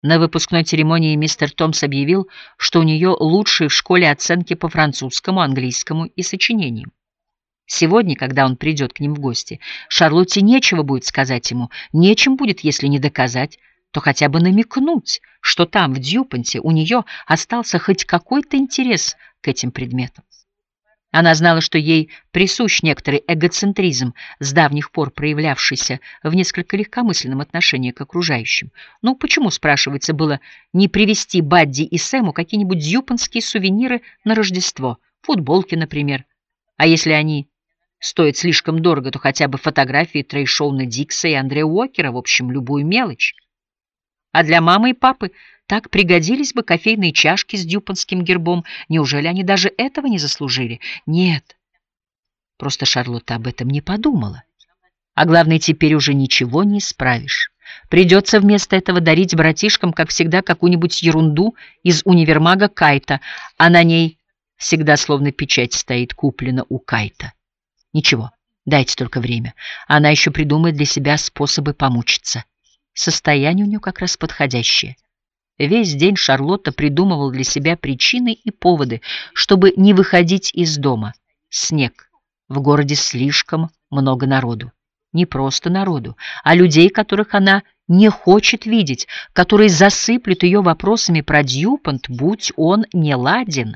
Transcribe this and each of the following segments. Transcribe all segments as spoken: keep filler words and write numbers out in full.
На выпускной церемонии мистер Томс объявил, что у нее лучшие в школе оценки по французскому, английскому и сочинениям. Сегодня, когда он придет к ним в гости, Шарлотте нечего будет сказать ему, нечем будет, если не доказать, то хотя бы намекнуть, что там, в Дьюпонте, у нее остался хоть какой-то интерес к этим предметам. Она знала, что ей присущ некоторый эгоцентризм, с давних пор проявлявшийся в несколько легкомысленном отношении к окружающим. Ну, почему, спрашивается, было не привезти Бадди и Сэму какие-нибудь дьюпонские сувениры на Рождество, футболки, например? А если они стоят слишком дорого, то хотя бы фотографии Трей Шоуна Дикса и Андрея Уокера, в общем, любую мелочь. А для мамы и папы так пригодились бы кофейные чашки с дьюпонским гербом. Неужели они даже этого не заслужили? Нет. Просто Шарлотта об этом не подумала. А главное, теперь уже ничего не исправишь. Придется вместо этого дарить братишкам, как всегда, какую-нибудь ерунду из универмага Кайта, а на ней всегда словно печать стоит, куплена у Кайта. Ничего, дайте только время. Она еще придумает для себя способы помучиться. Состояние у нее как раз подходящее. Весь день Шарлотта придумывала для себя причины и поводы, чтобы не выходить из дома. Снег. В городе слишком много народу. Не просто народу, а людей, которых она не хочет видеть, которые засыплют ее вопросами про Дьюпонт, будь он не ладен.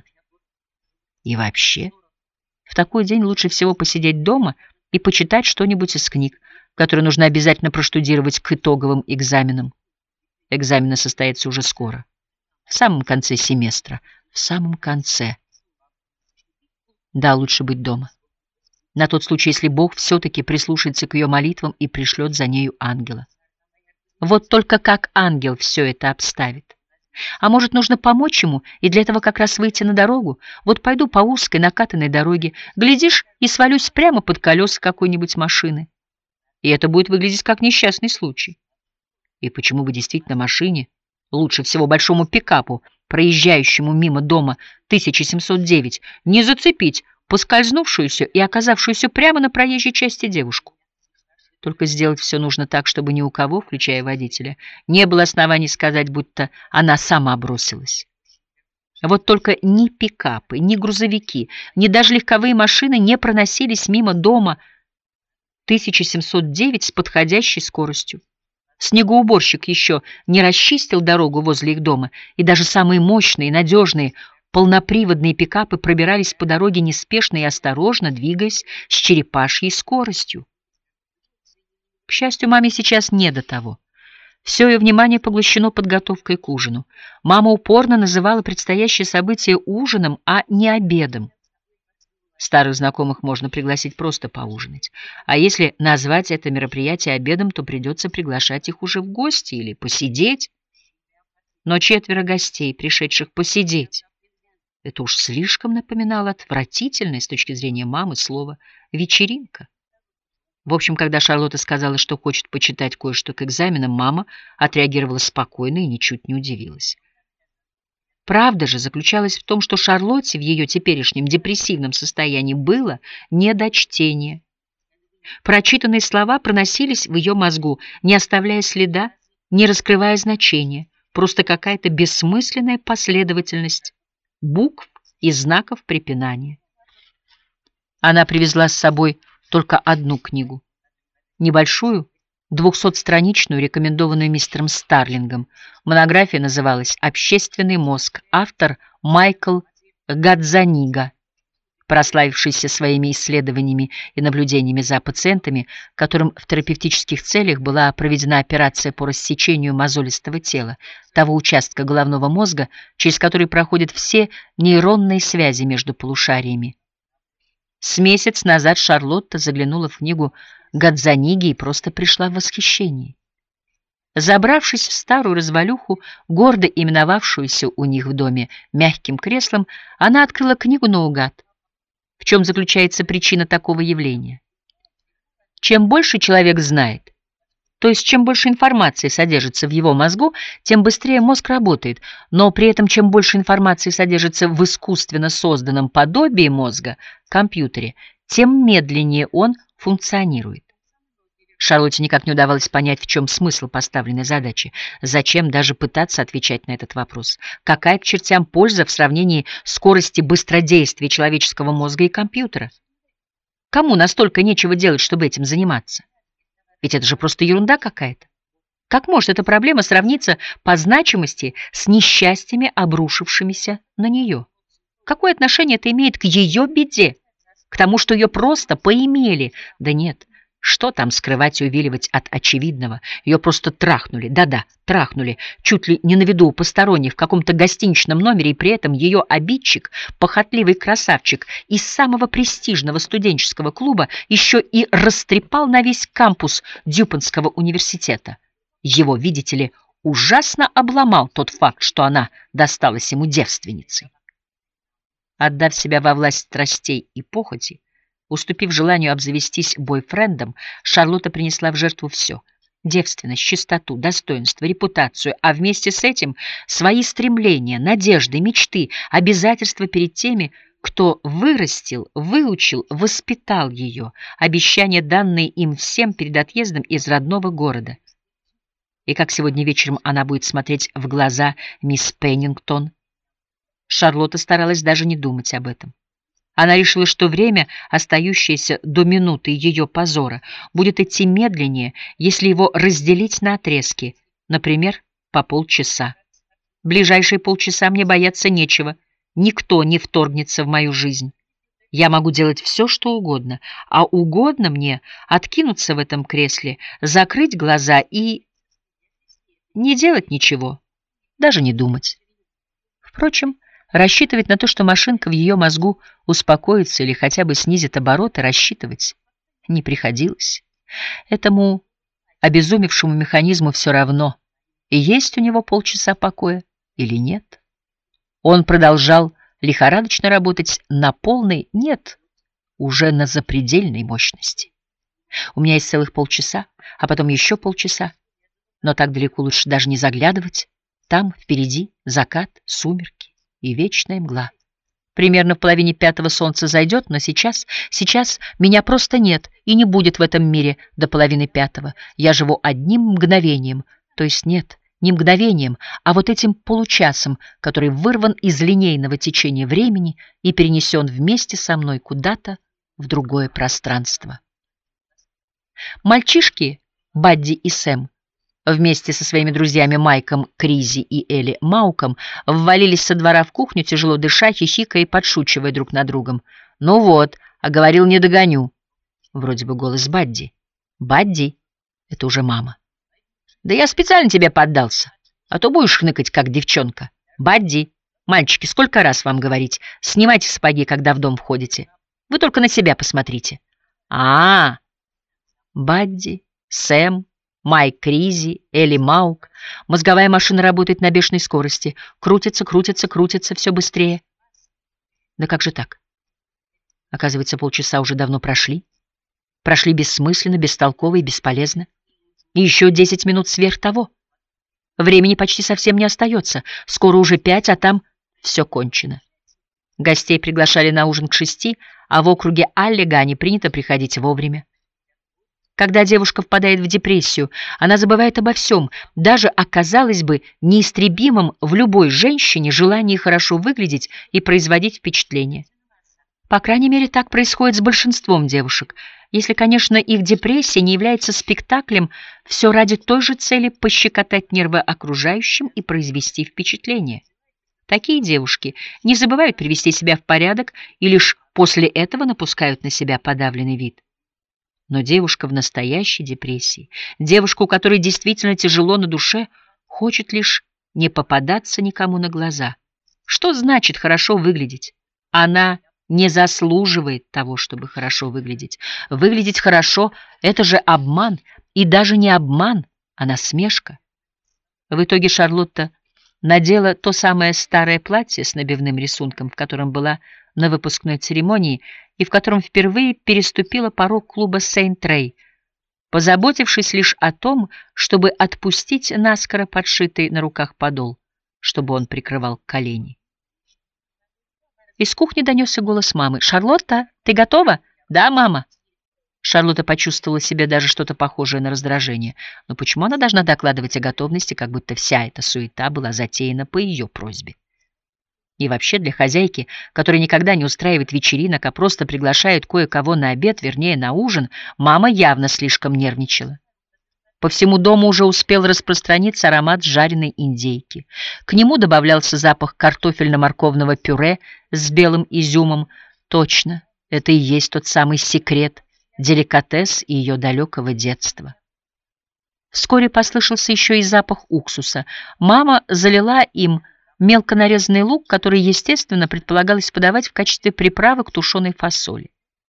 И вообще, в такой день лучше всего посидеть дома и почитать что-нибудь из книг, которые нужно обязательно проштудировать к итоговым экзаменам. Экзамены состоятся уже скоро, в самом конце семестра, в самом конце. Да, лучше быть дома. На тот случай, если Бог все-таки прислушается к ее молитвам и пришлет за нею ангела. Вот только как ангел все это обставит. А может, нужно помочь ему, и для этого как раз выйти на дорогу? Вот пойду по узкой накатанной дороге, глядишь, и свалюсь прямо под колеса какой-нибудь машины. И это будет выглядеть как несчастный случай. И почему бы действительно машине, лучше всего большому пикапу, проезжающему мимо дома тысяча семьсот девять, не зацепить поскользнувшуюся и оказавшуюся прямо на проезжей части девушку? Только сделать все нужно так, чтобы ни у кого, включая водителя, не было оснований сказать, будто она сама бросилась. Вот только ни пикапы, ни грузовики, ни даже легковые машины не проносились мимо дома тысяча семьсот девять с подходящей скоростью. Снегоуборщик еще не расчистил дорогу возле их дома, и даже самые мощные, надежные, полноприводные пикапы пробирались по дороге неспешно и осторожно, двигаясь с черепашьей скоростью. К счастью, маме сейчас не до того. Все ее внимание поглощено подготовкой к ужину. Мама упорно называла предстоящее событие ужином, а не обедом. Старых знакомых можно пригласить просто поужинать. А если назвать это мероприятие обедом, то придется приглашать их уже в гости или посидеть. Но четверо гостей, пришедших посидеть, это уж слишком напоминало отвратительное с точки зрения мамы слово «вечеринка». В общем, когда Шарлотта сказала, что хочет почитать кое-что к экзаменам, мама отреагировала спокойно и ничуть не удивилась. Правда же заключалась в том, что Шарлотте в ее теперешнем депрессивном состоянии было не до чтения. Прочитанные слова проносились в ее мозгу, не оставляя следа, не раскрывая значения, просто какая-то бессмысленная последовательность букв и знаков препинания. Она привезла с собой только одну книгу, небольшую, двухсотстраничную, рекомендованную мистером Старлингом. Монография называлась «Общественный мозг», автор Майкл Гадзанига, прославившийся своими исследованиями и наблюдениями за пациентами, которым в терапевтических целях была проведена операция по рассечению мозолистого тела, того участка головного мозга, через который проходят все нейронные связи между полушариями. С месяц назад Шарлотта заглянула в книгу Гадзаниги и просто пришла в восхищение. Забравшись в старую развалюху, гордо именовавшуюся у них в доме мягким креслом, она открыла книгу наугад. В чем заключается причина такого явления? Чем больше человек знает, то есть чем больше информации содержится в его мозгу, тем быстрее мозг работает, но при этом чем больше информации содержится в искусственно созданном подобии мозга, компьютере, тем медленнее он функционирует. Шарлотте никак не удавалось понять, в чем смысл поставленной задачи. Зачем даже пытаться отвечать на этот вопрос? Какая к чертям польза в сравнении скорости быстродействия человеческого мозга и компьютера? Кому настолько нечего делать, чтобы этим заниматься? Ведь это же просто ерунда какая-то. Как может эта проблема сравниться по значимости с несчастьями, обрушившимися на нее? Какое отношение это имеет к ее беде? К тому, что ее просто поимели? Да нет. Что там скрывать и увиливать от очевидного? Ее просто трахнули, да-да, трахнули, чуть ли не на виду у посторонних в каком-то гостиничном номере, и при этом ее обидчик, похотливый красавчик из самого престижного студенческого клуба, еще и растрепал на весь кампус Дюпонского университета. Его, видите ли, ужасно обломал тот факт, что она досталась ему девственницей. Отдав себя во власть страстей и похоти, уступив желанию обзавестись бойфрендом, Шарлотта принесла в жертву все — девственность, чистоту, достоинство, репутацию, а вместе с этим свои стремления, надежды, мечты, обязательства перед теми, кто вырастил, выучил, воспитал ее, обещания, данные им всем перед отъездом из родного города. И как сегодня вечером она будет смотреть в глаза мисс Пеннингтон? Шарлотта старалась даже не думать об этом. Она решила, что время, остающееся до минуты ее позора, будет идти медленнее, если его разделить на отрезки, например, по полчаса. Ближайшие полчаса мне бояться нечего, никто не вторгнется в мою жизнь. Я могу делать все, что угодно, а угодно мне откинуться в этом кресле, закрыть глаза и не делать ничего, даже не думать. Впрочем, рассчитывать на то, что машинка в ее мозгу успокоится или хотя бы снизит обороты, рассчитывать не приходилось. Этому обезумевшему механизму все равно, и есть у него полчаса покоя или нет. Он продолжал лихорадочно работать на полной, нет, уже на запредельной мощности. У меня есть целых полчаса, а потом еще полчаса, но так далеко лучше даже не заглядывать. Там впереди закат, сумерки и вечная мгла. Примерно в половине пятого солнце зайдет, но сейчас, сейчас меня просто нет и не будет в этом мире до половины пятого. Я живу одним мгновением, то есть нет, не мгновением, а вот этим получасом, который вырван из линейного течения времени и перенесен вместе со мной куда-то в другое пространство. Мальчишки Бадди и Сэм вместе со своими друзьями Майком Кризи и Элли Мауком ввалились со двора в кухню, тяжело дыша, хихикая и подшучивая друг над другом. «Ну вот, а говорил, не догоню». Вроде бы голос Бадди. «Бадди» — это уже мама. «Да я специально тебе поддался, а то будешь хныкать, как девчонка. Бадди, мальчики, сколько раз вам говорить, снимайте сапоги, когда в дом входите. Вы только на себя посмотрите». «А-а-а!» Бадди, Сэм, Майк Кризи, Элли Маук. Мозговая машина работает на бешеной скорости. Крутится, крутится, крутится, все быстрее. Да как же так? Оказывается, полчаса уже давно прошли. Прошли бессмысленно, бестолково и бесполезно. И еще десять минут сверх того. Времени почти совсем не остается. Скоро уже пять, а там все кончено. Гостей приглашали на ужин к шести, а в округе Аллегани принято приходить вовремя. Когда девушка впадает в депрессию, она забывает обо всем, даже о, казалось бы, неистребимом в любой женщине желании хорошо выглядеть и производить впечатление. По крайней мере, так происходит с большинством девушек, если, конечно, их депрессия не является спектаклем все ради той же цели пощекотать нервы окружающим и произвести впечатление. Такие девушки не забывают привести себя в порядок и лишь после этого напускают на себя подавленный вид. Но девушка в настоящей депрессии, девушка, у которой действительно тяжело на душе, хочет лишь не попадаться никому на глаза. Что значит хорошо выглядеть? Она не заслуживает того, чтобы хорошо выглядеть. Выглядеть хорошо — это же обман, и даже не обман, а насмешка. В итоге Шарлотта надела то самое старое платье с набивным рисунком, в котором была на выпускной церемонии и в котором впервые переступила порог клуба Сейнт-Рэй, позаботившись лишь о том, чтобы отпустить наскоро подшитый на руках подол, чтобы он прикрывал колени. Из кухни донесся голос мамы. «Шарлотта, ты готова?» «Да, мама». Шарлотта почувствовала в себе даже что-то похожее на раздражение. Но почему она должна докладывать о готовности, как будто вся эта суета была затеяна по ее просьбе? И вообще для хозяйки, которая никогда не устраивает вечеринок, а просто приглашает кое-кого на обед, вернее на ужин, мама явно слишком нервничала. По всему дому уже успел распространиться аромат жареной индейки. К нему добавлялся запах картофельно-морковного пюре с белым изюмом. Точно, это и есть тот самый секрет, деликатес ее далекого детства. Вскоре послышался еще и запах уксуса. Мама залила им мелко нарезанный лук, который, естественно, предполагалось подавать в качестве приправы к тушеной фасоли.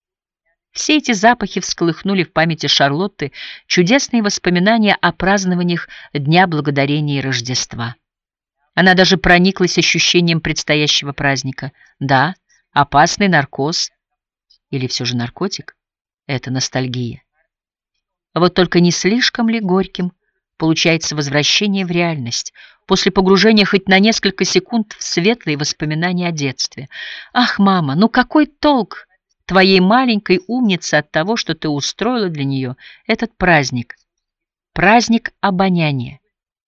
Все эти запахи всколыхнули в памяти Шарлотты чудесные воспоминания о празднованиях Дня Благодарения и Рождества. Она даже прониклась ощущением предстоящего праздника. Да, опасный наркоз, или все же наркотик, это ностальгия. Вот только не слишком ли горьким получается возвращение в реальность, после погружения хоть на несколько секунд в светлые воспоминания о детстве? Ах, мама, ну какой толк твоей маленькой умницы от того, что ты устроила для нее этот праздник? Праздник обоняния.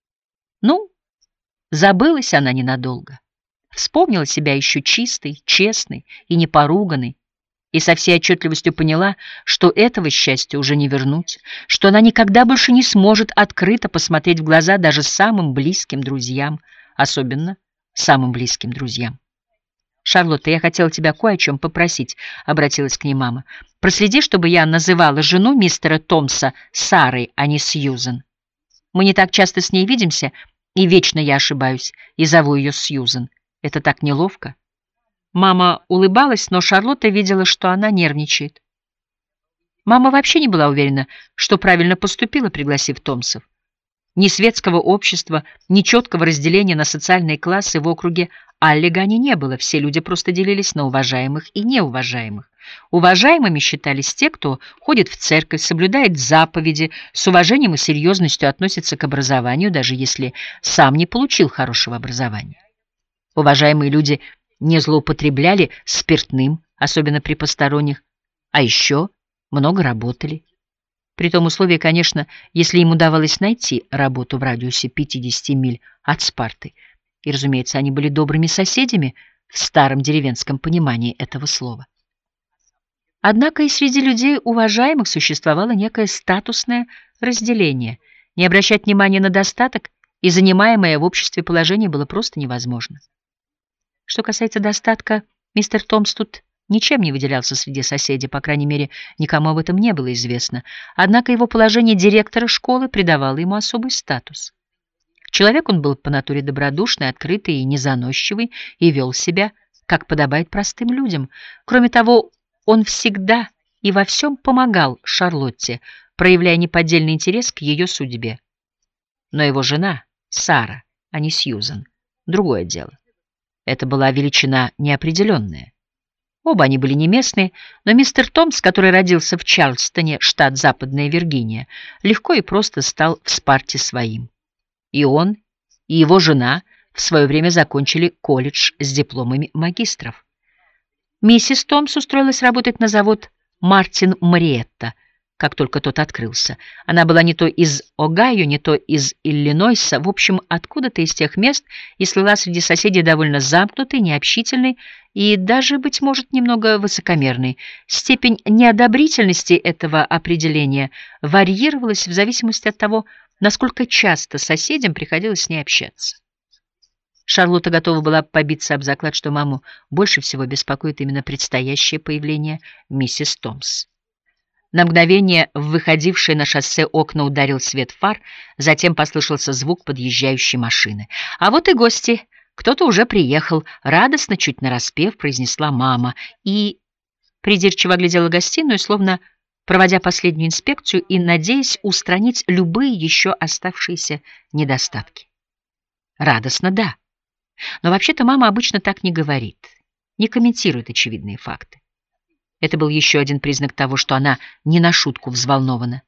Ну, забылась она ненадолго. Вспомнила себя еще чистой, честной и непоруганной, и со всей отчетливостью поняла, что этого счастья уже не вернуть, что она никогда больше не сможет открыто посмотреть в глаза даже самым близким друзьям, особенно самым близким друзьям. «Шарлотта, я хотела тебя кое о чем попросить», — обратилась к ней мама. «Проследи, чтобы я называла жену мистера Томса Сарой, а не Сьюзен. Мы не так часто с ней видимся, и вечно я ошибаюсь и зову ее Сьюзен. Это так неловко». Мама улыбалась, но Шарлотта видела, что она нервничает. Мама вообще не была уверена, что правильно поступила, пригласив Томсов. Ни светского общества, ни четкого разделения на социальные классы в округе Аллигани не было. Все люди просто делились на уважаемых и неуважаемых. Уважаемыми считались те, кто ходит в церковь, соблюдает заповеди, с уважением и серьезностью относится к образованию, даже если сам не получил хорошего образования. Уважаемые люди не злоупотребляли спиртным, особенно при посторонних, а еще много работали. При том условии, конечно, если им удавалось найти работу в радиусе пятидесяти миль от Спарты. И, разумеется, они были добрыми соседями в старом деревенском понимании этого слова. Однако и среди людей уважаемых существовало некое статусное разделение. Не обращать внимания на достаток и занимаемое в обществе положение было просто невозможно. Что касается достатка, мистер Томс тут ничем не выделялся среди соседей, по крайней мере, никому об этом не было известно. Однако его положение директора школы придавало ему особый статус. Человек он был по натуре добродушный, открытый и незаносчивый, и вел себя, как подобает простым людям. Кроме того, он всегда и во всем помогал Шарлотте, проявляя неподдельный интерес к ее судьбе. Но его жена, Сара, а не Сьюзен, другое дело. Это была величина неопределенная. Оба они были не местные, но мистер Томс, который родился в Чарльстоне, штат Западная Виргиния, легко и просто стал в Спарте своим. И он, и его жена в свое время закончили колледж с дипломами магистров. Миссис Томс устроилась работать на завод Мартин Мариетта, как только тот открылся. Она была не то из Огайо, не то из Иллинойса, в общем, откуда-то из тех мест, и слыла среди соседей довольно замкнутой, необщительной и даже, быть может, немного высокомерной. Степень неодобрительности этого определения варьировалась в зависимости от того, насколько часто соседям приходилось с ней общаться. Шарлотта готова была побиться об заклад, что маму больше всего беспокоит именно предстоящее появление миссис Томс. На мгновение в выходившие на шоссе окна ударил свет фар, затем послышался звук подъезжающей машины. «А вот и гости. Кто-то уже приехал», — радостно, чуть нараспев, произнесла мама и придирчиво оглядела гостиную, словно проводя последнюю инспекцию и надеясь устранить любые еще оставшиеся недостатки. Радостно, да. Но вообще-то мама обычно так не говорит, не комментирует очевидные факты. Это был еще один признак того, что она не на шутку взволнована.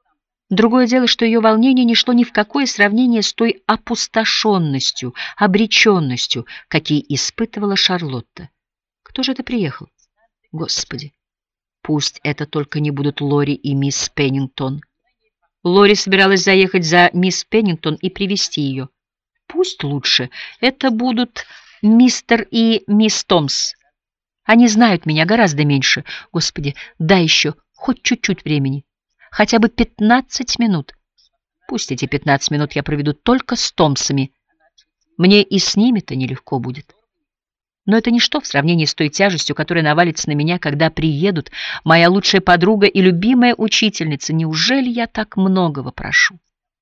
Другое дело, что ее волнение не шло ни в какое сравнение с той опустошенностью, обреченностью, какие испытывала Шарлотта. Кто же это приехал? Господи! Пусть это только не будут Лори и мисс Пеннингтон. Лори собиралась заехать за мисс Пеннингтон и привезти ее. Пусть лучше это будут мистер и мисс Томс. Они знают меня гораздо меньше. Господи, дай еще хоть чуть-чуть времени. Хотя бы пятнадцать минут. Пусть эти пятнадцать минут я проведу только с Томсами. Мне и с ними-то нелегко будет. Но это ничто в сравнении с той тяжестью, которая навалится на меня, когда приедут моя лучшая подруга и любимая учительница. Неужели я так многого прошу?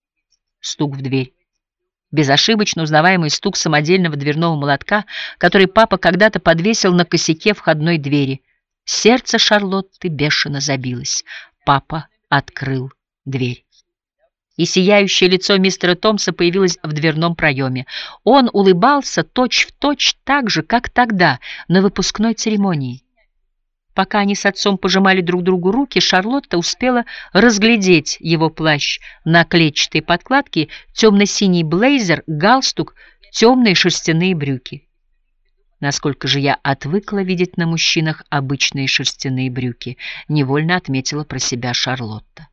Стук в дверь. Безошибочно узнаваемый стук самодельного дверного молотка, который папа когда-то подвесил на косяке входной двери. Сердце Шарлотты бешено забилось. Папа открыл дверь. И сияющее лицо мистера Томса появилось в дверном проеме. Он улыбался точь-в-точь так же, как тогда, на выпускной церемонии. Пока они с отцом пожимали друг другу руки, Шарлотта успела разглядеть его плащ на клетчатой подкладке, темно-синий блейзер, галстук, темные шерстяные брюки. Насколько же я отвыкла видеть на мужчинах обычные шерстяные брюки, невольно отметила про себя Шарлотта.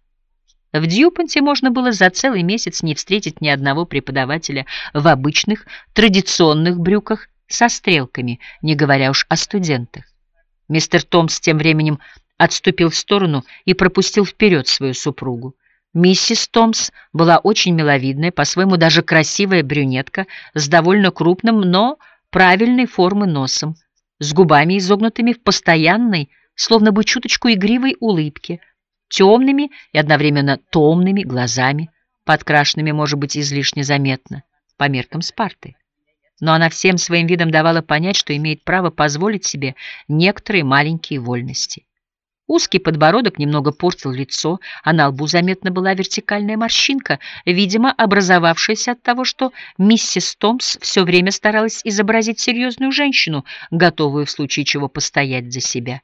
В Дьюпонте можно было за целый месяц не встретить ни одного преподавателя в обычных традиционных брюках со стрелками, не говоря уж о студентах. Мистер Томс тем временем отступил в сторону и пропустил вперед свою супругу. Миссис Томс была очень миловидная, по-своему даже красивая брюнетка с довольно крупным, но правильной формы носом, с губами изогнутыми в постоянной, словно бы чуточку игривой улыбке, темными и одновременно томными глазами, подкрашенными, может быть, излишне заметно, по меркам Спарты. Но она всем своим видом давала понять, что имеет право позволить себе некоторые маленькие вольности. Узкий подбородок немного портил лицо, а на лбу заметна была вертикальная морщинка, видимо, образовавшаяся от того, что миссис Томс все время старалась изобразить серьезную женщину, готовую в случае чего постоять за себя.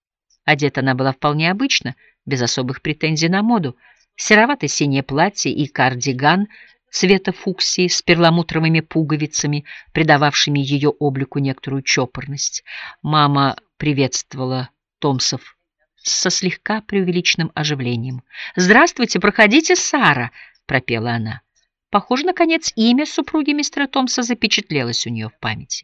Одета она была вполне обычно, без особых претензий на моду. Серовато-синее платье и кардиган цвета фуксии с перламутровыми пуговицами, придававшими ее облику некоторую чопорность. Мама приветствовала Томсов со слегка преувеличенным оживлением. «Здравствуйте, проходите, Сара!» — пропела она. Похоже, наконец, имя супруги мистера Томса запечатлелось у нее в памяти.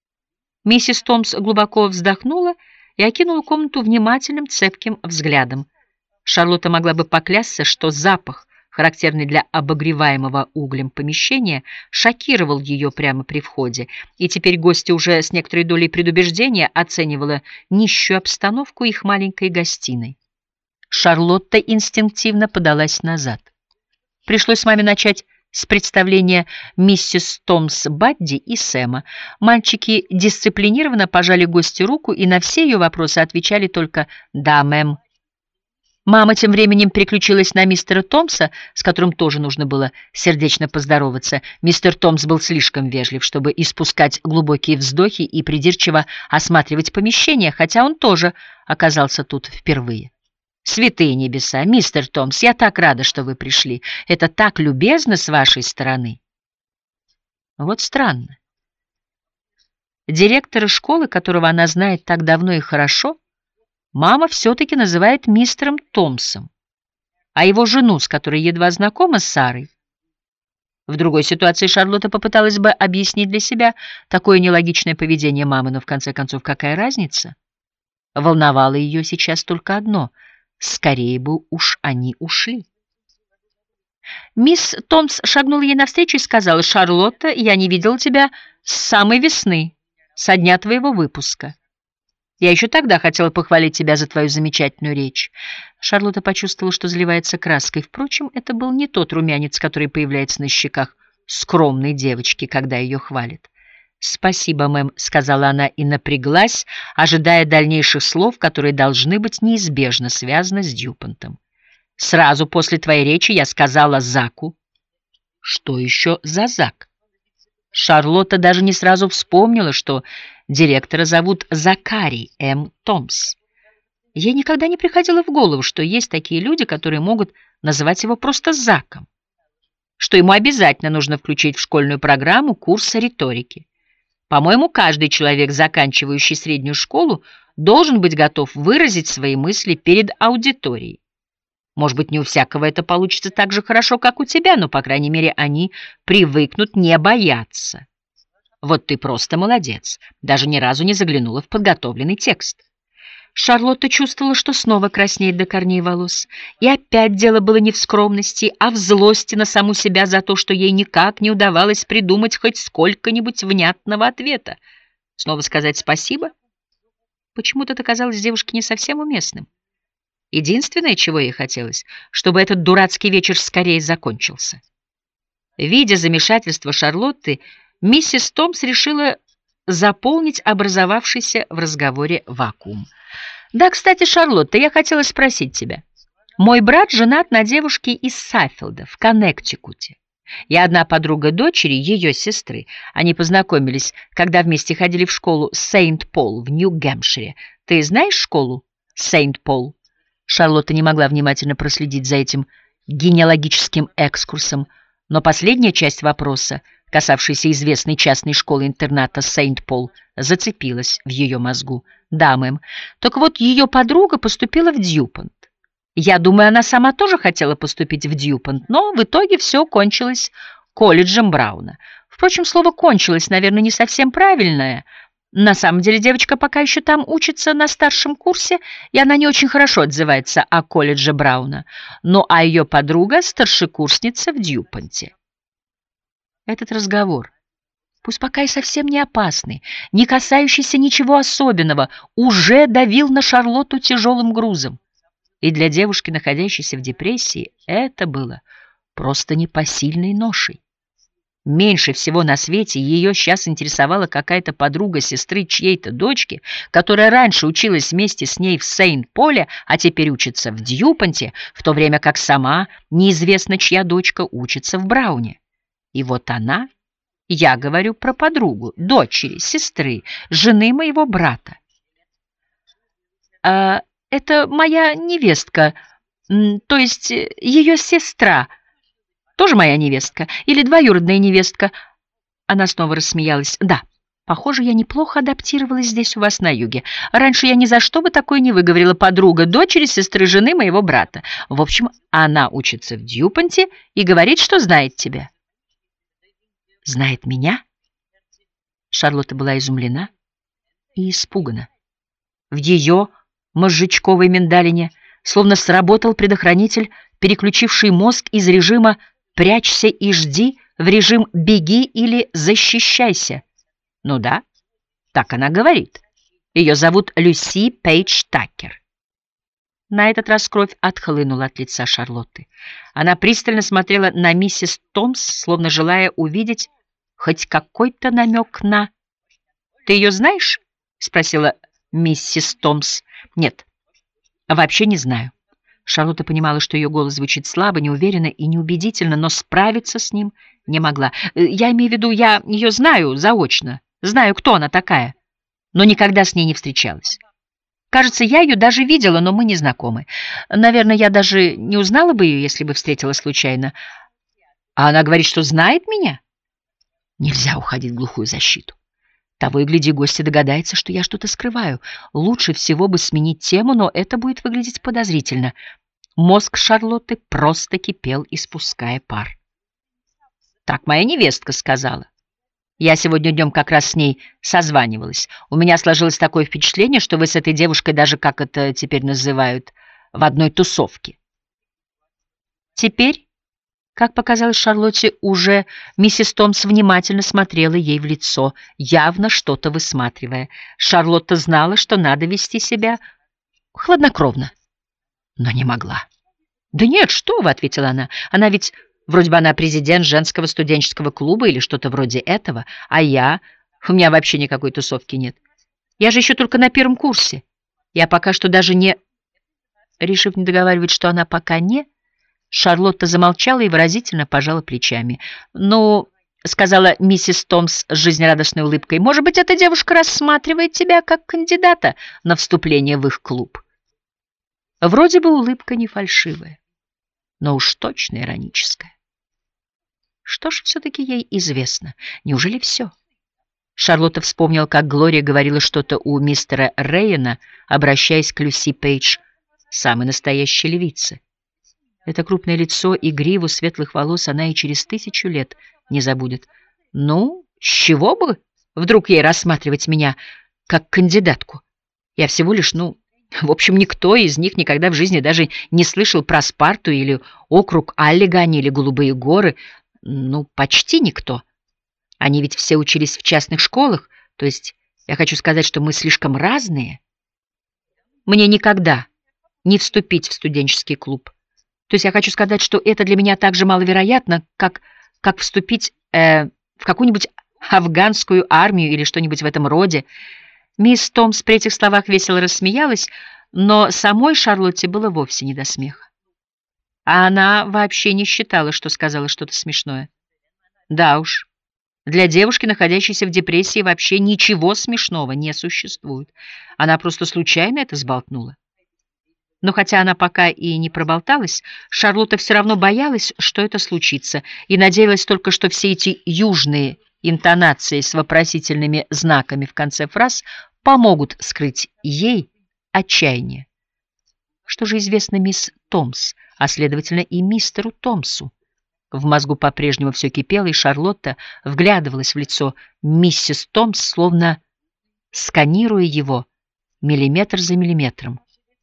Миссис Томс глубоко вздохнула и окинула комнату внимательным, цепким взглядом. Шарлотта могла бы поклясться, что запах, характерный для обогреваемого углем помещения, шокировал ее прямо при входе, и теперь гостья уже с некоторой долей предубеждения оценивала нищую обстановку их маленькой гостиной. Шарлотта инстинктивно подалась назад. Пришлось маме начать с представления миссис Томс, Бадди и Сэма. Мальчики дисциплинированно пожали гостю руку и на все ее вопросы отвечали только «да, мэм». Мама тем временем переключилась на мистера Томса, с которым тоже нужно было сердечно поздороваться. Мистер Томс был слишком вежлив, чтобы испускать глубокие вздохи и придирчиво осматривать помещение, хотя он тоже оказался тут впервые. «Святые небеса, мистер Томс, я так рада, что вы пришли. Это так любезно с вашей стороны». Вот странно. Директора школы, которого она знает так давно и хорошо, мама все-таки называет мистером Томсом, а его жену, с которой едва знакома, Сарой. В другой ситуации Шарлотта попыталась бы объяснить для себя такое нелогичное поведение мамы, но в конце концов какая разница? Волновало ее сейчас только одно — скорее бы уж они ушли. Мисс Томс шагнула ей навстречу и сказала: «Шарлотта, я не видела тебя с самой весны, со дня твоего выпуска. Я еще тогда хотела похвалить тебя за твою замечательную речь». Шарлотта почувствовала, что заливается краской. Впрочем, это был не тот румянец, который появляется на щеках скромной девочки, когда ее хвалят. «Спасибо, мэм», — сказала она и напряглась, ожидая дальнейших слов, которые должны быть неизбежно связаны с Дьюпонтом. «Сразу после твоей речи я сказала Заку». «Что еще за Зак?» Шарлотта даже не сразу вспомнила, что директора зовут Закарий М. Томс. Ей никогда не приходило в голову, что есть такие люди, которые могут называть его просто Заком, что ему обязательно нужно включить в школьную программу курс риторики. По-моему, каждый человек, заканчивающий среднюю школу, должен быть готов выразить свои мысли перед аудиторией. Может быть, не у всякого это получится так же хорошо, как у тебя, но, по крайней мере, они привыкнут не бояться. Вот ты просто молодец, даже ни разу не заглянула в подготовленный текст. Шарлотта чувствовала, что снова краснеет до корней волос. И опять дело было не в скромности, а в злости на саму себя за то, что ей никак не удавалось придумать хоть сколько-нибудь внятного ответа. Снова сказать спасибо? Почему-то это казалось девушке не совсем уместным. Единственное, чего ей хотелось, чтобы этот дурацкий вечер скорее закончился. Видя замешательство Шарлотты, миссис Томс решила заполнить образовавшийся в разговоре вакуум. «Да, кстати, Шарлотта, я хотела спросить тебя. Мой брат женат на девушке из Саффилда, в Коннектикуте. Я одна подруга дочери, ее сестры. Они познакомились, когда вместе ходили в школу Сент-Пол в Нью-Гэмпшире. Ты знаешь школу Сент-Пол?» Шарлотта не могла внимательно проследить за этим генеалогическим экскурсом, но последняя часть вопроса, касавшаяся известной частной школы-интерната Сент-Пол, зацепилась в ее мозгу. «Да, мэм. Так вот, ее подруга поступила в Дьюпонт. Я думаю, она сама тоже хотела поступить в Дьюпонт, но в итоге все кончилось колледжем Брауна. Впрочем, слово «кончилось», наверное, не совсем правильное. На самом деле девочка пока еще там учится на старшем курсе, и она не очень хорошо отзывается о колледже Брауна. Ну, а ее подруга — старшекурсница в Дьюпонте». Этот разговор, пусть пока и совсем не опасный, не касающийся ничего особенного, уже давил на Шарлотту тяжелым грузом. И для девушки, находящейся в депрессии, это было просто непосильной ношей. Меньше всего на свете ее сейчас интересовала какая-то подруга сестры чьей-то дочки, которая раньше училась вместе с ней в Сент-Поле, а теперь учится в Дьюпонте, в то время как сама неизвестно чья дочка учится в Брауне. И вот она, я говорю про подругу, дочери, сестры, жены моего брата. А, это моя невестка, то есть ее сестра, тоже моя невестка, или двоюродная невестка. Она снова рассмеялась. Да, похоже, я неплохо адаптировалась здесь у вас на юге. Раньше я ни за что бы такое не выговорила. Подруга дочери, сестры, жены моего брата. В общем, она учится в Дьюпонте и говорит, что знает тебя. Знает меня? Шарлотта была изумлена и испугана. В ее мозжечковой миндалине словно сработал предохранитель, переключивший мозг из режима «прячься и жди» в режим «беги» или «защищайся». Ну да, так она говорит. Ее зовут Люси Пейдж Такер. На этот раз кровь отхлынула от лица Шарлотты. Она пристально смотрела на миссис Томс, словно желая увидеть хоть какой-то намек на... «Ты ее знаешь?» — спросила миссис Томс. «Нет, вообще не знаю». Шарлотта понимала, что ее голос звучит слабо, неуверенно и неубедительно, но справиться с ним не могла. «Я имею в виду, я ее знаю заочно, знаю, кто она такая, но никогда с ней не встречалась. Кажется, я ее даже видела, но мы не знакомы. Наверное, я даже не узнала бы ее, если бы встретила случайно. А она говорит, что знает меня?» Нельзя уходить в глухую защиту. Того и гляди, гости догадается, что я что-то скрываю. Лучше всего бы сменить тему, но это будет выглядеть подозрительно. Мозг Шарлотты просто кипел, испуская пар. «Так моя невестка сказала. Я сегодня днем как раз с ней созванивалась. У меня сложилось такое впечатление, что вы с этой девушкой даже, как это теперь называют, в одной тусовке». Теперь, как показалось Шарлотте, уже миссис Томс внимательно смотрела ей в лицо, явно что-то высматривая. Шарлотта знала, что надо вести себя хладнокровно, но не могла. «Да нет, что вы», — ответила она. «Она ведь, вроде бы она президент женского студенческого клуба или что-то вроде этого, а я... У меня вообще никакой тусовки нет. Я же еще только на первом курсе. Я пока что даже не...» Решив не договаривать, что она пока не... Шарлотта замолчала и выразительно пожала плечами. «Ну, — сказала миссис Томс с жизнерадостной улыбкой, — может быть, эта девушка рассматривает тебя как кандидата на вступление в их клуб?» Вроде бы улыбка не фальшивая, но уж точно ироническая. Что ж все-таки ей известно? Неужели все? Шарлотта вспомнила, как Глория говорила что-то у мистера Рейна, обращаясь к Люси Пейдж, самой настоящей львице. Это крупное лицо и гриву светлых волос она и через тысячу лет не забудет. Ну, с чего бы вдруг ей рассматривать меня как кандидатку? Я всего лишь, ну, в общем, никто из них никогда в жизни даже не слышал про Спарту или округ Аллигани или Голубые горы. Ну, почти никто. Они ведь все учились в частных школах, то есть я хочу сказать, что мы слишком разные. Мне никогда не вступить в студенческий клуб. То есть я хочу сказать, что это для меня так же маловероятно, как, как вступить э, в какую-нибудь афганскую армию или что-нибудь в этом роде. Мисс Томс при этих словах весело рассмеялась, но самой Шарлотте было вовсе не до смеха. А она вообще не считала, что сказала что-то смешное. Да уж. Для девушки, находящейся в депрессии, вообще ничего смешного не существует. Она просто случайно это сболтнула. Но хотя она пока и не проболталась, Шарлотта все равно боялась, что это случится, и надеялась только, что все эти южные интонации с вопросительными знаками в конце фраз помогут скрыть ей отчаяние. Что же известно мисс Томс, а следовательно и мистеру Томсу? В мозгу по-прежнему все кипело, и Шарлотта вглядывалась в лицо миссис Томс, словно сканируя его миллиметр за миллиметром.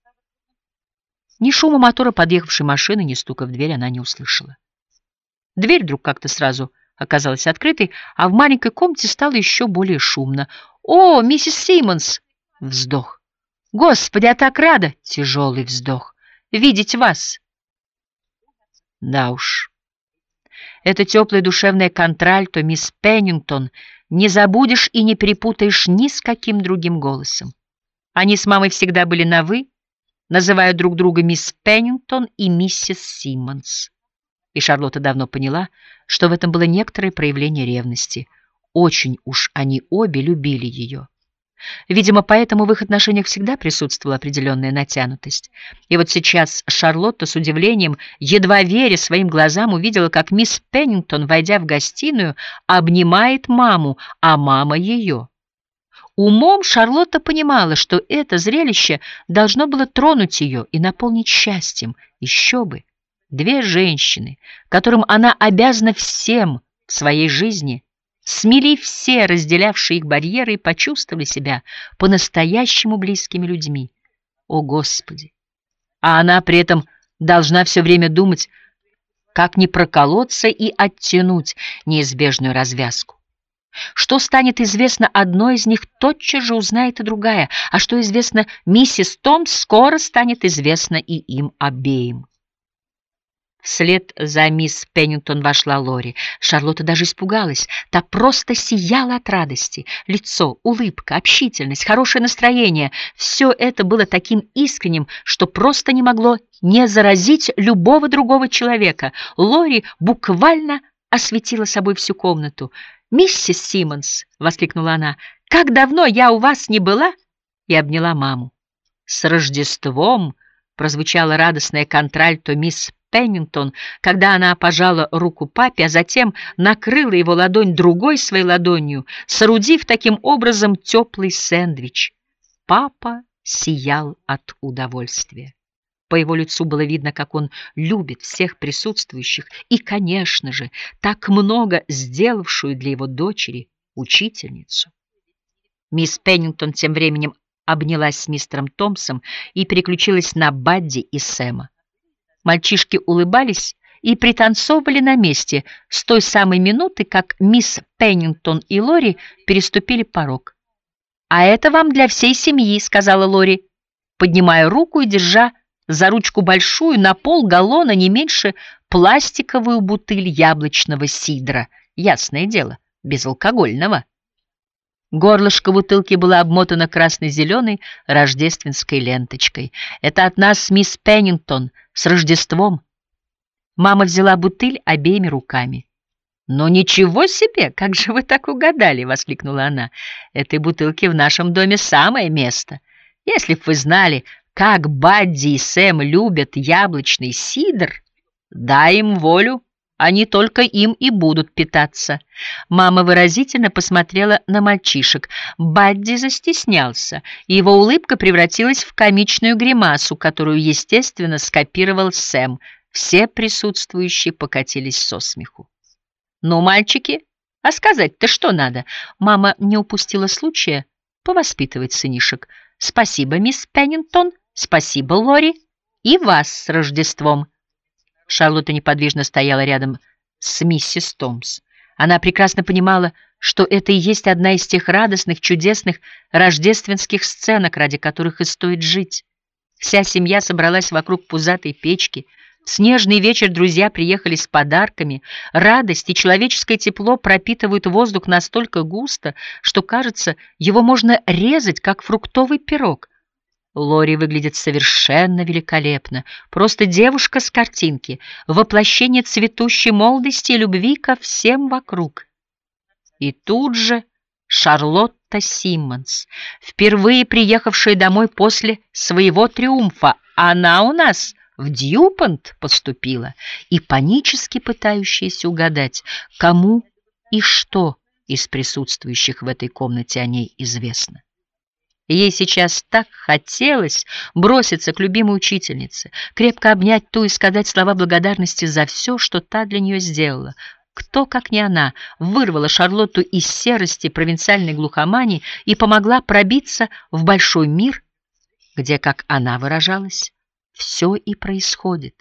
Ни шума мотора подъехавшей машины, ни стука в дверь она не услышала. Дверь вдруг как-то сразу оказалась открытой, а в маленькой комнате стало еще более шумно. «О, миссис Симмонс!» Вздох. «Господи, я так рада!» Тяжелый вздох. «Видеть вас!» Да уж. Это теплое душевное контральто, мисс Пеннингтон, не забудешь и не перепутаешь ни с каким другим голосом. Они с мамой всегда были на «вы», называя друг друга мисс Пеннингтон и миссис Симмонс. И Шарлотта давно поняла, что в этом было некоторое проявление ревности. Очень уж они обе любили ее. Видимо, поэтому в их отношениях всегда присутствовала определенная натянутость. И вот сейчас Шарлотта с удивлением, едва веря своим глазам, увидела, как мисс Пеннингтон, войдя в гостиную, обнимает маму, а мама ее. Умом Шарлотта понимала, что это зрелище должно было тронуть ее и наполнить счастьем. Еще бы! Две женщины, которым она обязана всем в своей жизни, смели все разделявшие их барьеры и почувствовали себя по-настоящему близкими людьми. О, Господи! А она при этом должна все время думать, как не проколоться и оттянуть неизбежную развязку. Что станет известно одной из них, тотчас же узнает и другая, а что известно миссис Томс, скоро станет известно и им обеим. Вслед за мисс Пеннингтон вошла Лори. Шарлотта даже испугалась. Та просто сияла от радости. Лицо, улыбка, общительность, хорошее настроение — все это было таким искренним, что просто не могло не заразить любого другого человека. Лори буквально осветила собой всю комнату. «Миссис Симмонс!» — воскликнула она. «Как давно я у вас не была?» И обняла маму. «С Рождеством!» — прозвучало радостное контральто мисс Пеннингтон, когда она пожала руку папе, а затем накрыла его ладонь другой своей ладонью, соорудив таким образом теплый сэндвич. Папа сиял от удовольствия. По его лицу было видно, как он любит всех присутствующих и, конечно же, так много сделавшую для его дочери учительницу. Мисс Пеннингтон тем временем обнялась с мистером Томсом и переключилась на Бадди и Сэма. Мальчишки улыбались и пританцовывали на месте с той самой минуты, как мисс Пеннингтон и Лори переступили порог. «А это вам для всей семьи», — сказала Лори, поднимая руку и держа за ручку большую на полгаллона не меньше пластиковую бутыль яблочного сидра. Ясное дело, безалкогольного. Горлышко бутылки было обмотано красно-зеленой рождественской ленточкой. «Это от нас, мисс Пеннингтон, с Рождеством!» Мама взяла бутыль обеими руками. «Ну ничего себе! Как же вы так угадали!» — воскликнула она. «Этой бутылке в нашем доме самое место. Если б вы знали, как Бадди и Сэм любят яблочный сидр, дай им волю, они только им и будут питаться». Мама выразительно посмотрела на мальчишек. Бадди застеснялся, и его улыбка превратилась в комичную гримасу, которую, естественно, скопировал Сэм. Все присутствующие покатились со смеху. «Ну, мальчики, а сказать-то что надо?» Мама не упустила случая повоспитывать сынишек. «Спасибо, мисс Пеннингтон, спасибо, Лори, и вас с Рождеством». Шарлотта неподвижно стояла рядом с миссис Томс. Она прекрасно понимала, что это и есть одна из тех радостных, чудесных рождественских сценок, ради которых и стоит жить. Вся семья собралась вокруг пузатой печки. В снежный вечер друзья приехали с подарками. Радость и человеческое тепло пропитывают воздух настолько густо, что, кажется, его можно резать, как фруктовый пирог. Лори выглядит совершенно великолепно, просто девушка с картинки, воплощение цветущей молодости и любви ко всем вокруг. И тут же Шарлотта Симмонс, впервые приехавшая домой после своего триумфа. Она у нас в Дьюпонт поступила, и панически пытающаяся угадать, кому и что из присутствующих в этой комнате о ней известно. Ей сейчас так хотелось броситься к любимой учительнице, крепко обнять ту и сказать слова благодарности за все, что та для нее сделала. Кто, как не она, вырвала Шарлотту из серости провинциальной глухомании и помогла пробиться в большой мир, где, как она выражалась, все и происходит.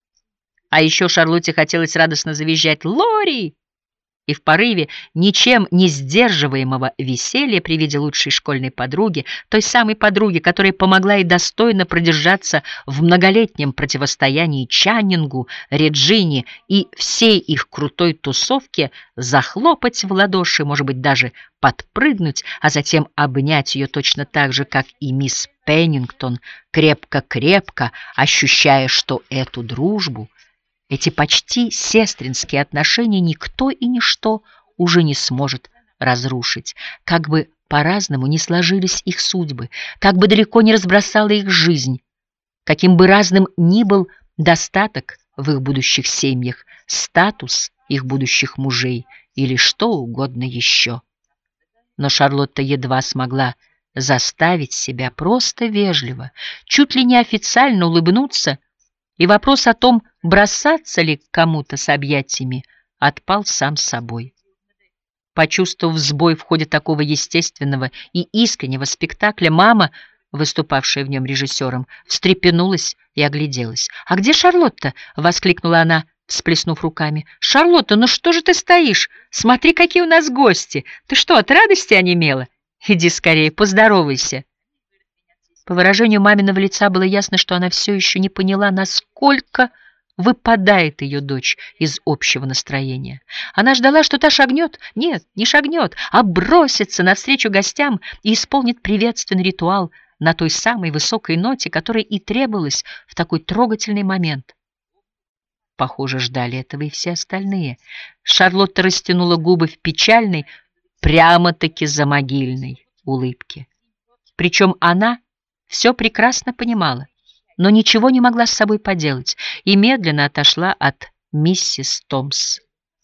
А еще Шарлотте хотелось радостно завизжать «Лори!» И в порыве ничем не сдерживаемого веселья при виде лучшей школьной подруги, той самой подруги, которая помогла ей достойно продержаться в многолетнем противостоянии Чаннингу, Реджине и всей их крутой тусовке, захлопать в ладоши, может быть, даже подпрыгнуть, а затем обнять ее точно так же, как и мисс Пеннингтон, крепко-крепко, ощущая, что эту дружбу, эти почти сестринские отношения никто и ничто уже не сможет разрушить. Как бы по-разному ни сложились их судьбы, как бы далеко не разбросала их жизнь, каким бы разным ни был достаток в их будущих семьях, статус их будущих мужей или что угодно еще. Но Шарлотта едва смогла заставить себя просто вежливо, чуть ли не официально улыбнуться, и вопрос о том, бросаться ли к кому-то с объятиями, отпал сам собой. Почувствовав сбой в ходе такого естественного и искреннего спектакля, мама, выступавшая в нем режиссером, встрепенулась и огляделась. «А где Шарлотта?» — воскликнула она, всплеснув руками. «Шарлотта, ну что же ты стоишь? Смотри, какие у нас гости! Ты что, от радости онемела? Иди скорее, поздоровайся!» По выражению маминого лица было ясно, что она все еще не поняла, насколько выпадает ее дочь из общего настроения. Она ждала, что та шагнет. Нет, не шагнет, а бросится навстречу гостям и исполнит приветственный ритуал на той самой высокой ноте, которая и требовалась в такой трогательный момент. Похоже, ждали этого и все остальные. Шарлотта растянула губы в печальной, прямо-таки замогильной улыбке. Причем она все прекрасно понимала, но ничего не могла с собой поделать, и медленно отошла от миссис Томс.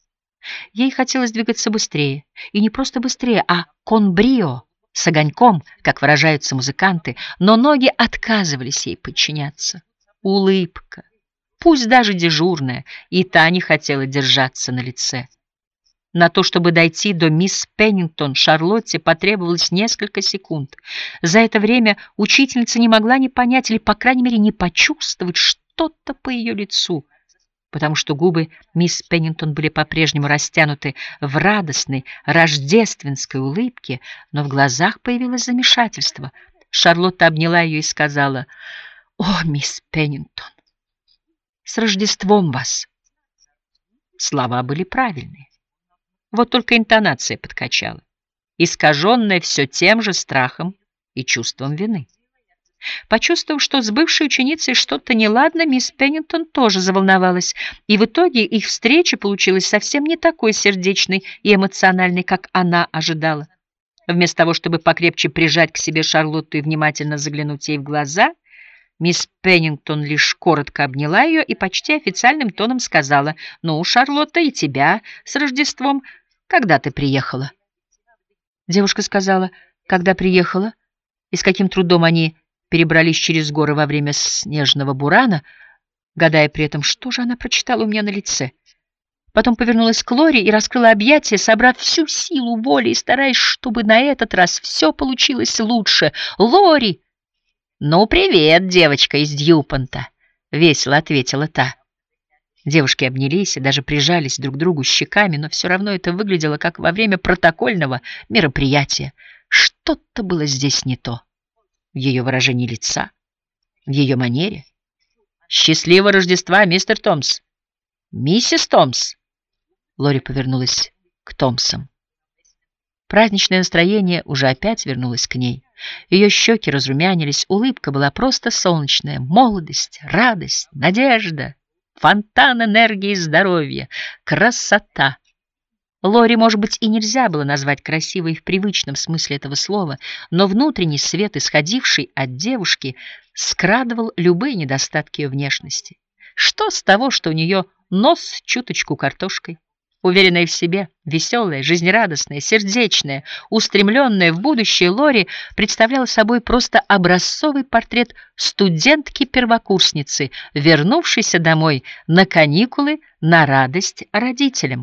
Ей хотелось двигаться быстрее, и не просто быстрее, а «кон брио», с огоньком, как выражаются музыканты, но ноги отказывались ей подчиняться. Улыбка, пусть даже дежурная, и та не хотела держаться на лице. На то, чтобы дойти до мисс Пеннингтон, Шарлотте потребовалось несколько секунд. За это время учительница не могла не понять или, по крайней мере, не почувствовать что-то по ее лицу, потому что губы мисс Пеннингтон были по-прежнему растянуты в радостной рождественской улыбке, но в глазах появилось замешательство. Шарлотта обняла ее и сказала: «О, мисс Пеннингтон, с Рождеством вас!» Слова были правильные. Вот только интонация подкачала, искаженная все тем же страхом и чувством вины. Почувствовав, что с бывшей ученицей что-то неладно, мисс Пеннингтон тоже заволновалась, и в итоге их встреча получилась совсем не такой сердечной и эмоциональной, как она ожидала. Вместо того, чтобы покрепче прижать к себе Шарлотту и внимательно заглянуть ей в глаза, Мисс Пеннингтон лишь коротко обняла ее и почти официальным тоном сказала: «Ну, Шарлотта, и тебя с Рождеством. Когда ты приехала?» Девушка сказала, когда приехала, и с каким трудом они перебрались через горы во время снежного бурана, гадая при этом, что же она прочитала у меня на лице. Потом повернулась к Лори и раскрыла объятия, собрав всю силу воли и стараясь, чтобы на этот раз все получилось лучше. «Лори!» «Ну, привет, девочка из Дьюпонта!» — весело ответила та. Девушки обнялись и даже прижались друг к другу щеками, но все равно это выглядело как во время протокольного мероприятия. Что-то было здесь не то. В ее выражении лица, в ее манере. «Счастливого Рождества, мистер Томс!» «Миссис Томс!» Лори повернулась к Томсам. Праздничное настроение уже опять вернулось к ней. Ее щеки разрумянились, улыбка была просто солнечная. Молодость, радость, надежда, фонтан энергии и здоровья, красота. Лори, может быть, и нельзя было назвать красивой в привычном смысле этого слова, но внутренний свет, исходивший от девушки, скрадывал любые недостатки ее внешности. Что с того, что у нее нос чуточку картошкой? Уверенная в себе, веселая, жизнерадостная, сердечная, устремленная в будущее, Лори представляла собой просто образцовый портрет студентки-первокурсницы, вернувшейся домой на каникулы на радость родителям.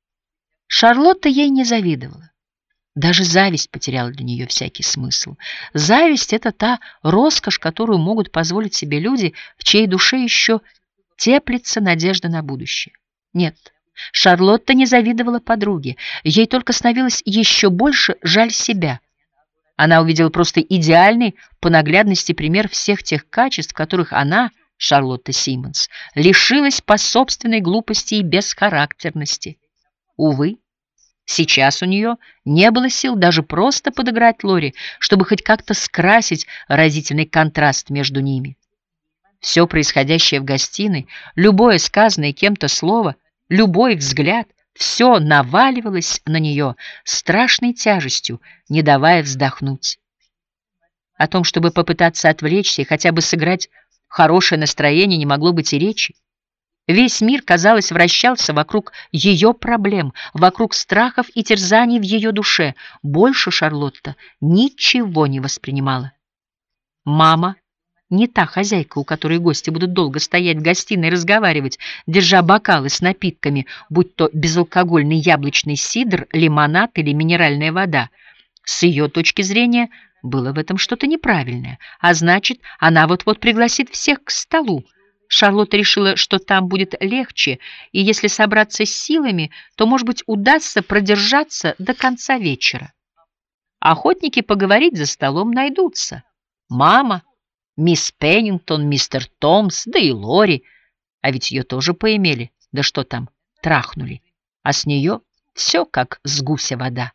Шарлотта ей не завидовала. Даже зависть потеряла для нее всякий смысл. Зависть — это та роскошь, которую могут позволить себе люди, в чьей душе еще теплится надежда на будущее. Нет, Шарлотта не завидовала подруге, ей только становилось еще больше жаль себя. Она увидела просто идеальный по наглядности пример всех тех качеств, которых она, Шарлотта Симмонс, лишилась по собственной глупости и бесхарактерности. Увы, сейчас у нее не было сил даже просто подыграть Лори, чтобы хоть как-то скрасить разительный контраст между ними. Все происходящее в гостиной, любое сказанное кем-то слово, любой взгляд, все наваливалось на нее страшной тяжестью, не давая вздохнуть. О том, чтобы попытаться отвлечься и хотя бы сыграть хорошее настроение, не могло быть и речи. Весь мир, казалось, вращался вокруг ее проблем, вокруг страхов и терзаний в ее душе. Больше Шарлотта ничего не воспринимала. Мама не та хозяйка, у которой гости будут долго стоять в гостиной и разговаривать, держа бокалы с напитками, будь то безалкогольный яблочный сидр, лимонад или минеральная вода. С ее точки зрения было в этом что-то неправильное, а значит, она вот-вот пригласит всех к столу. Шарлотта решила, что там будет легче, и если собраться с силами, то, может быть, удастся продержаться до конца вечера. Охотники поговорить за столом найдутся. Мама, мисс Пеннингтон, мистер Томс, да и Лори. А ведь ее тоже поимели. Да что там, трахнули. А с нее все как с гуся вода.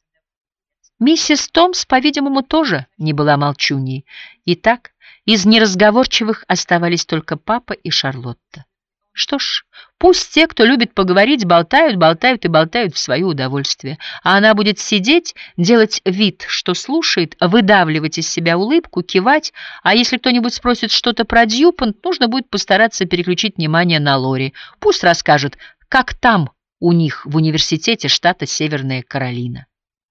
Миссис Томс, по-видимому, тоже не была молчуньей. Итак, из неразговорчивых оставались только папа и Шарлотта. Что ж, пусть те, кто любит поговорить, болтают, болтают и болтают в свое удовольствие, а она будет сидеть, делать вид, что слушает, выдавливать из себя улыбку, кивать, а если кто-нибудь спросит что-то про Дьюпонт, нужно будет постараться переключить внимание на Лори. Пусть расскажет, как там у них в университете штата Северная Каролина.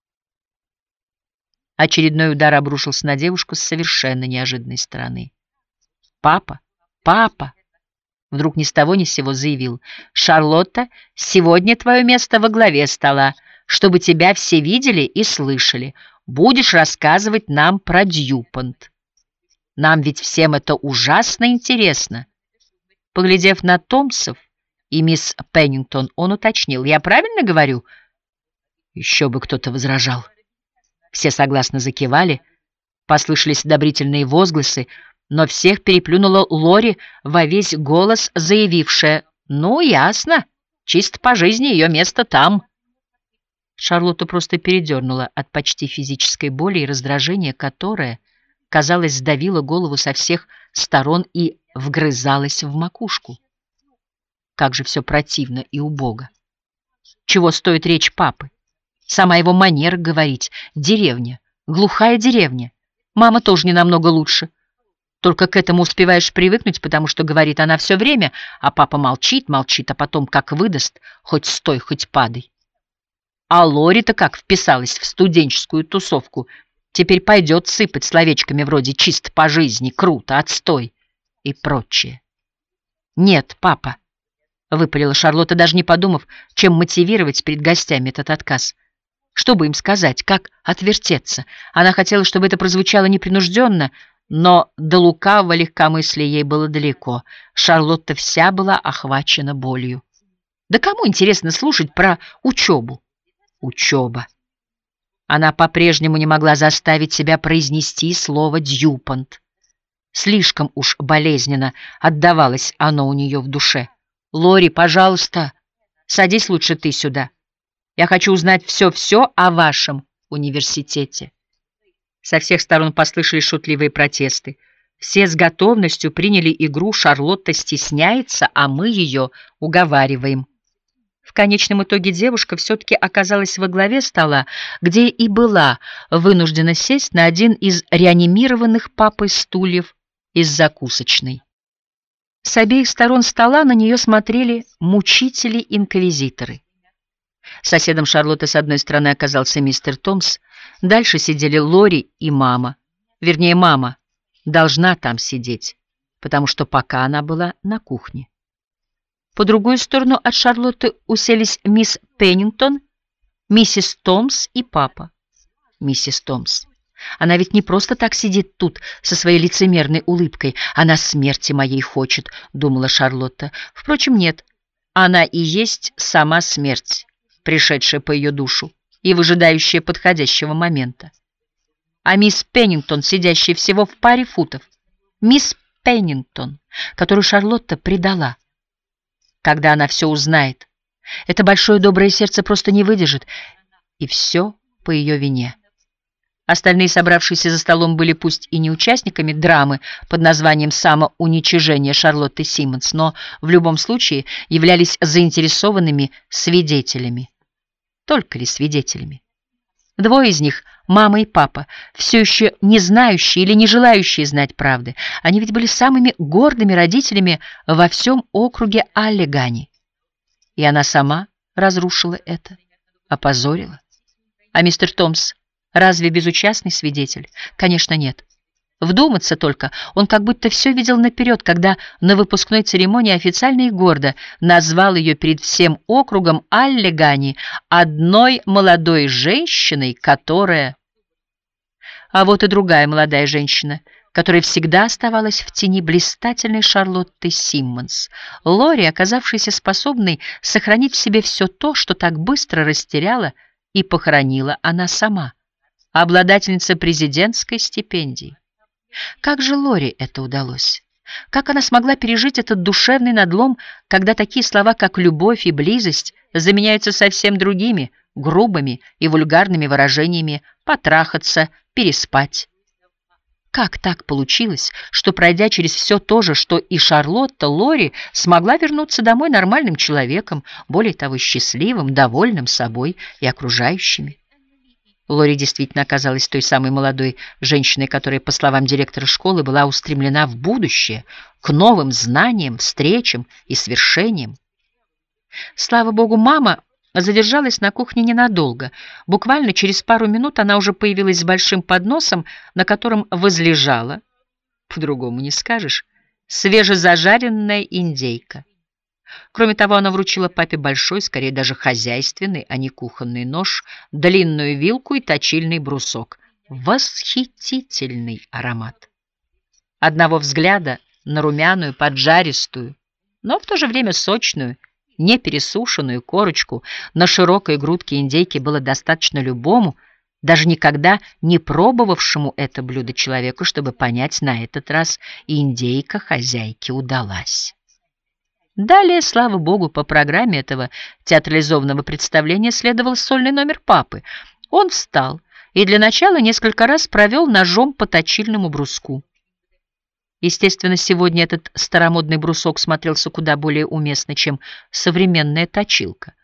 Очередной удар обрушился на девушку с совершенно неожиданной стороны. «Папа! Папа!» Вдруг ни с того ни с сего заявил: «Шарлотта, сегодня твое место во главе стола, чтобы тебя все видели и слышали. Будешь рассказывать нам про Дьюпонт. Нам ведь всем это ужасно интересно». Поглядев на Томсов и мисс Пеннингтон, он уточнил: «Я правильно говорю?» Еще бы кто-то возражал. Все согласно закивали, послышались одобрительные возгласы, но всех переплюнула Лори во весь голос, заявившая: «Ну, ясно, чисто по жизни ее место там». Шарлотту просто передернула от почти физической боли и раздражения, которое, казалось, сдавило голову со всех сторон и вгрызалось в макушку. Как же все противно и убого. Чего стоит речь папы? Сама его манера говорить. Деревня, глухая деревня. Мама тоже не намного лучше. Только к этому успеваешь привыкнуть, потому что говорит она все время, а папа молчит, молчит, а потом как выдаст, хоть стой, хоть падай. А Лори-то как вписалась в студенческую тусовку, теперь пойдет сыпать словечками вроде «чисто по жизни», «круто», «отстой» и прочее. «Нет, папа», — выпалила Шарлотта, даже не подумав, чем мотивировать перед гостями этот отказ. Что бы им сказать, как отвертеться? Она хотела, чтобы это прозвучало непринужденно, но до лукавого легкомыслия ей было далеко. Шарлотта вся была охвачена болью. Да кому интересно слушать про учебу? Учеба. Она по-прежнему не могла заставить себя произнести слово «дьюпонт». Слишком уж болезненно отдавалось оно у нее в душе. «Лори, пожалуйста, садись лучше ты сюда. Я хочу узнать все-все о вашем университете». Со всех сторон послышались шутливые протесты. Все с готовностью приняли игру «Шарлотта стесняется, а мы ее уговариваем». В конечном итоге девушка все-таки оказалась во главе стола, где и была вынуждена сесть на один из реанимированных папой стульев из закусочной. С обеих сторон стола на нее смотрели мучители-инквизиторы. Соседом Шарлотты с одной стороны оказался мистер Томс, дальше сидели Лори и мама. Вернее, мама должна там сидеть, потому что пока она была на кухне. По другую сторону от Шарлотты уселись мисс Пеннингтон, миссис Томс и папа. Миссис Томс. Она ведь не просто так сидит тут со своей лицемерной улыбкой. Она смерти моей хочет, думала Шарлотта. Впрочем, нет. Она и есть сама смерть, пришедшая по ее душу и выжидающая подходящего момента. А мисс Пеннингтон, сидящая всего в паре футов. Мисс Пеннингтон, которую Шарлотта предала. Когда она все узнает, это большое доброе сердце просто не выдержит, и все по ее вине. Остальные, собравшиеся за столом, были пусть и не участниками драмы под названием «Самоуничижение» Шарлотты Симмонс, но в любом случае являлись заинтересованными свидетелями. Только ли свидетелями? Двое из них, мама и папа, все еще не знающие или не желающие знать правды. Они ведь были самыми гордыми родителями во всем округе Аллегани. И она сама разрушила это, опозорила. А мистер Томс разве безучастный свидетель? Конечно, нет. Вдуматься только, он как будто все видел наперед, когда на выпускной церемонии официально и гордо назвал ее перед всем округом Аллегани одной молодой женщиной, которая... А вот и другая молодая женщина, которая всегда оставалась в тени блистательной Шарлотты Симмонс. Лори, оказавшаяся способной сохранить в себе все то, что так быстро растеряла и похоронила она сама. Обладательница президентской стипендии. Как же Лори это удалось? Как она смогла пережить этот душевный надлом, когда такие слова, как «любовь» и «близость» заменяются совсем другими, грубыми и вульгарными выражениями «потрахаться», «переспать»? Как так получилось, что, пройдя через все то же, что и Шарлотта, Лори смогла вернуться домой нормальным человеком, более того, счастливым, довольным собой и окружающими? Лори действительно оказалась той самой молодой женщиной, которая, по словам директора школы, была устремлена в будущее, к новым знаниям, встречам и свершениям. Слава богу, мама задержалась на кухне ненадолго. Буквально через пару минут она уже появилась с большим подносом, на котором возлежала, по-другому не скажешь, свежезажаренная индейка. Кроме того, она вручила папе большой, скорее даже хозяйственный, а не кухонный нож, длинную вилку и точильный брусок. Восхитительный аромат. Одного взгляда на румяную, поджаристую, но в то же время сочную, не пересушенную корочку на широкой грудке индейки было достаточно любому, даже никогда не пробовавшему это блюдо человеку, чтобы понять, на этот раз индейка хозяйке удалась. Далее, слава богу, по программе этого театрализованного представления следовал сольный номер папы. Он встал и для начала несколько раз провел ножом по точильному бруску. Естественно, сегодня этот старомодный брусок смотрелся куда более уместно, чем современная точилка.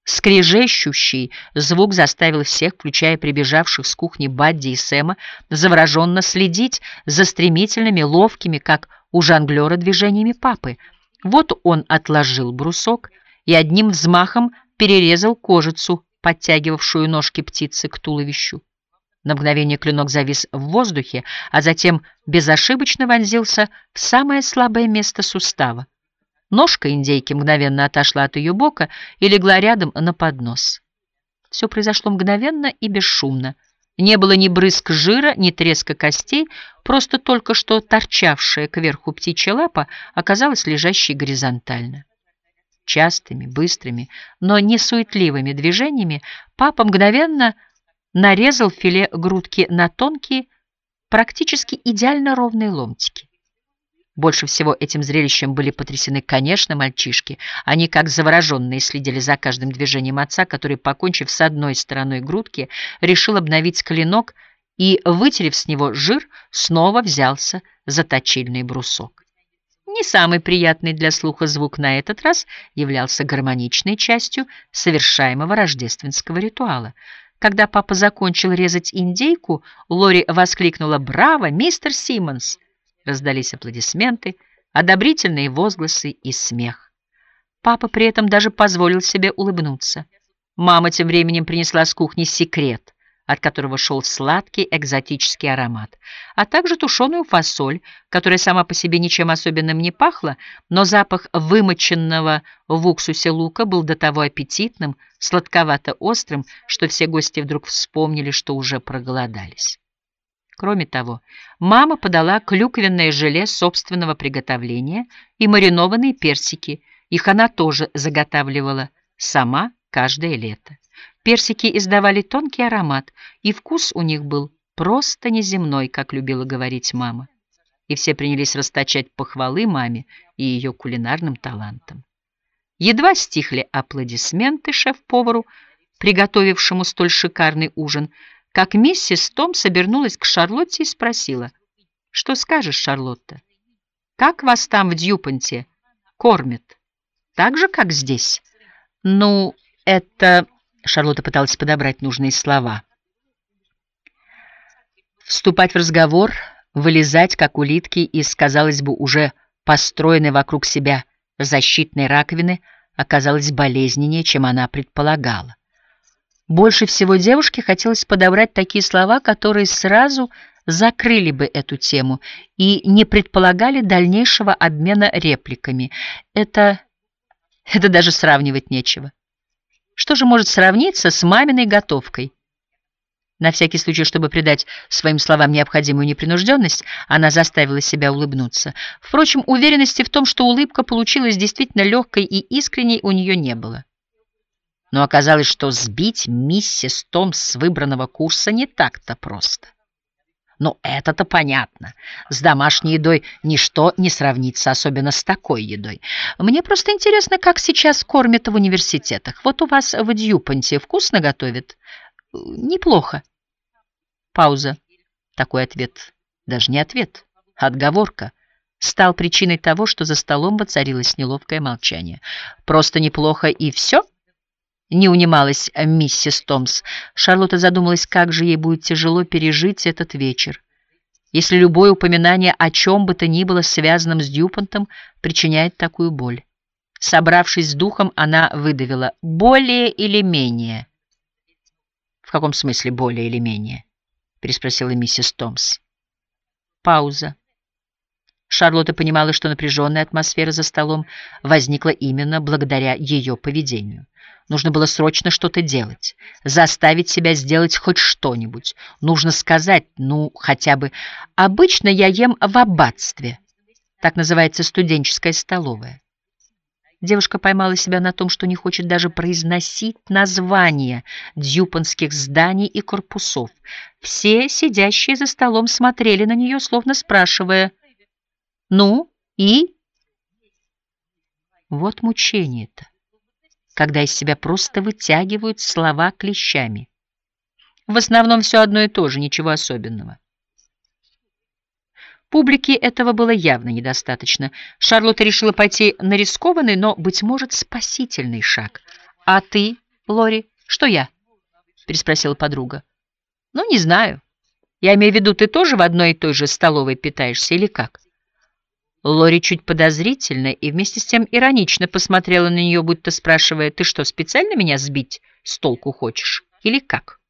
Скрежещущий звук заставил всех, включая прибежавших с кухни Бадди и Сэма, завороженно следить за стремительными, ловкими, как у жонглера, движениями папы. Вот он отложил брусок и одним взмахом перерезал кожицу, подтягивавшую ножки птицы к туловищу. На мгновение клинок завис в воздухе, а затем безошибочно вонзился в самое слабое место сустава. Ножка индейки мгновенно отошла от ее бока и легла рядом на поднос. Все произошло мгновенно и бесшумно. Не было ни брызг жира, ни треска костей, просто только что торчавшая кверху птичья лапа оказалась лежащей горизонтально. Частыми, быстрыми, но не суетливыми движениями папа мгновенно нарезал филе грудки на тонкие, практически идеально ровные ломтики. Больше всего этим зрелищем были потрясены, конечно, мальчишки. Они, как завороженные, следили за каждым движением отца, который, покончив с одной стороной грудки, решил обновить клинок и, вытерев с него жир, снова взялся за точильный брусок. Не самый приятный для слуха звук на этот раз являлся гармоничной частью совершаемого рождественского ритуала. Когда папа закончил резать индейку, Лори воскликнула: «Браво, мистер Симмонс!» Раздались аплодисменты, одобрительные возгласы и смех. Папа при этом даже позволил себе улыбнуться. Мама тем временем принесла с кухни секрет, от которого шел сладкий экзотический аромат, а также тушеную фасоль, которая сама по себе ничем особенным не пахла, но запах вымоченного в уксусе лука был до того аппетитным, сладковато-острым, что все гости вдруг вспомнили, что уже проголодались. Кроме того, мама подала клюквенное желе собственного приготовления и маринованные персики. Их она тоже заготавливала сама каждое лето. Персики издавали тонкий аромат, и вкус у них был просто неземной, как любила говорить мама. И все принялись расточать похвалы маме и ее кулинарным талантам. Едва стихли аплодисменты шеф-повару, приготовившему столь шикарный ужин, как миссис Томс обернулась к Шарлотте и спросила: «Что скажешь, Шарлотта? Как вас там в Дьюпонте кормят? Так же, как здесь?» «Ну, это...» — Шарлотта пыталась подобрать нужные слова. Вступать в разговор, вылезать, как улитки, из, казалось бы, уже построенной вокруг себя защитной раковины оказалось болезненнее, чем она предполагала. Больше всего девушке хотелось подобрать такие слова, которые сразу закрыли бы эту тему и не предполагали дальнейшего обмена репликами. Это... это даже сравнивать нечего. Что же может сравниться с маминой готовкой? На всякий случай, чтобы придать своим словам необходимую непринужденность, она заставила себя улыбнуться. Впрочем, уверенности в том, что улыбка получилась действительно легкой и искренней, у нее не было. Но оказалось, что сбить миссис Томс с выбранного курса не так-то просто. Ну, это-то понятно. С домашней едой ничто не сравнится, особенно с такой едой. Мне просто интересно, как сейчас кормят в университетах. Вот у вас в Дьюпонте вкусно готовят? Неплохо. Пауза. Такой ответ, даже не ответ, а отговорка, стал причиной того, что за столом воцарилось неловкое молчание. Просто неплохо и все? Не унималась миссис Томс. Шарлотта задумалась, как же ей будет тяжело пережить этот вечер, если любое упоминание о чем бы то ни было связанном с Дьюпонтом причиняет такую боль. Собравшись с духом, она выдавила: «Более или менее». «В каком смысле более или менее?» — переспросила миссис Томс. Пауза. Шарлотта понимала, что напряженная атмосфера за столом возникла именно благодаря ее поведению. Нужно было срочно что-то делать, заставить себя сделать хоть что-нибудь. Нужно сказать, ну, хотя бы: «Обычно я ем в аббатстве». Так называется студенческая столовая. Девушка поймала себя на том, что не хочет даже произносить названия дьюпонских зданий и корпусов. Все, сидящие за столом, смотрели на нее, словно спрашивая: «Ну и?» Вот мучение-то, когда из себя просто вытягивают слова клещами. В основном все одно и то же, ничего особенного. Публике этого было явно недостаточно. Шарлотта решила пойти на рискованный, но, быть может, спасительный шаг. «А ты?» Лори, что я? Переспросила подруга. Ну, не знаю. Я имею в виду, ты тоже в одной и той же столовой питаешься или как? Лори чуть подозрительно и вместе с тем иронично посмотрела на нее, будто спрашивая, ты что, специально меня сбить с толку хочешь или как?